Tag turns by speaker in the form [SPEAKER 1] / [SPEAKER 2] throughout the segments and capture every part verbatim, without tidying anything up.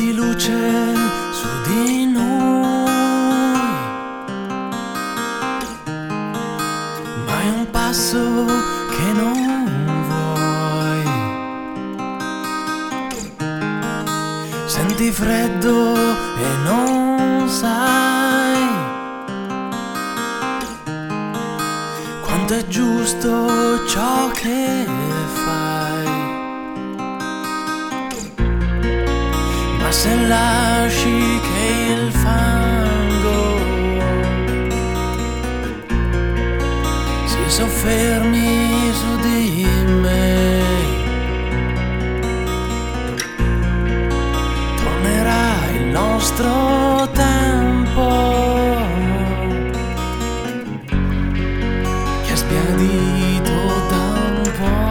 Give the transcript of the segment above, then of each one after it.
[SPEAKER 1] di luce su di noi, ma è un passo che non vuoi. Senti freddo e non sai quanto è giusto ciò che fai. Ma se lasci che il fango si soffermi su di me, tornerà il nostro tempo che è sbiadito da un po'.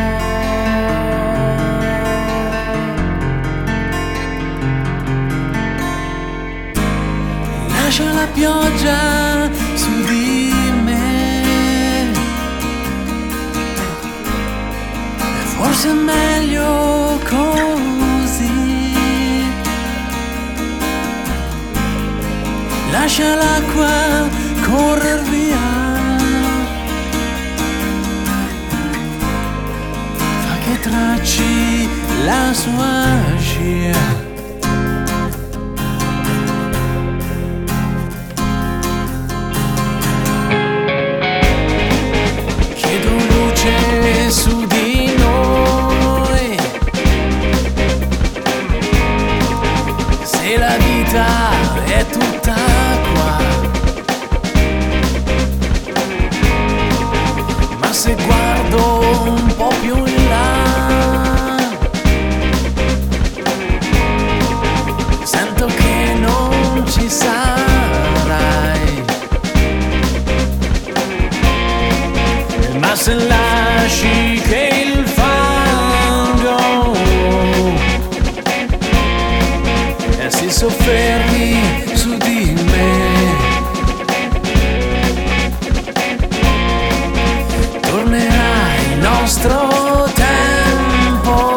[SPEAKER 1] Lascia la pioggia su di me, e forse è meglio così. Lascia l'acqua correr via, fa che tracci la sua scia. Su di noi, se la vita è tutta qua, ma se guardo un po' più in là, sento che non ci sarai. Ma se lasci che il fango e si soffermi su di me, tornerà il nostro tempo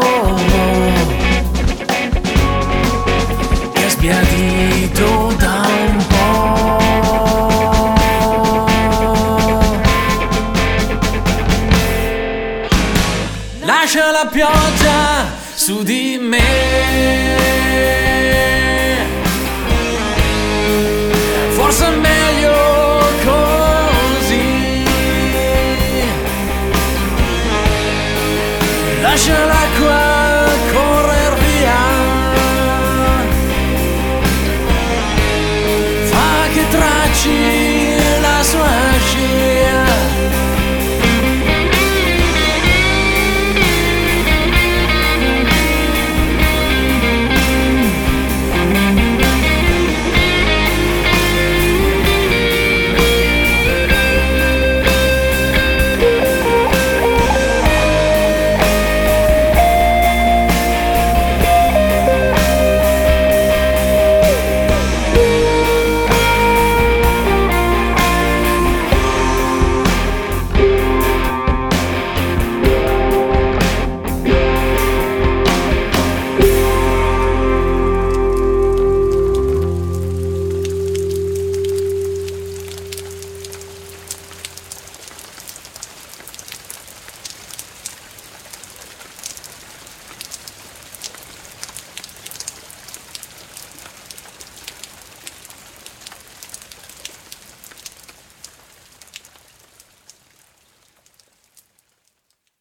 [SPEAKER 1] che è sbiadito da un po'. Lascia la pioggia su di me, forse è meglio così. Lascia la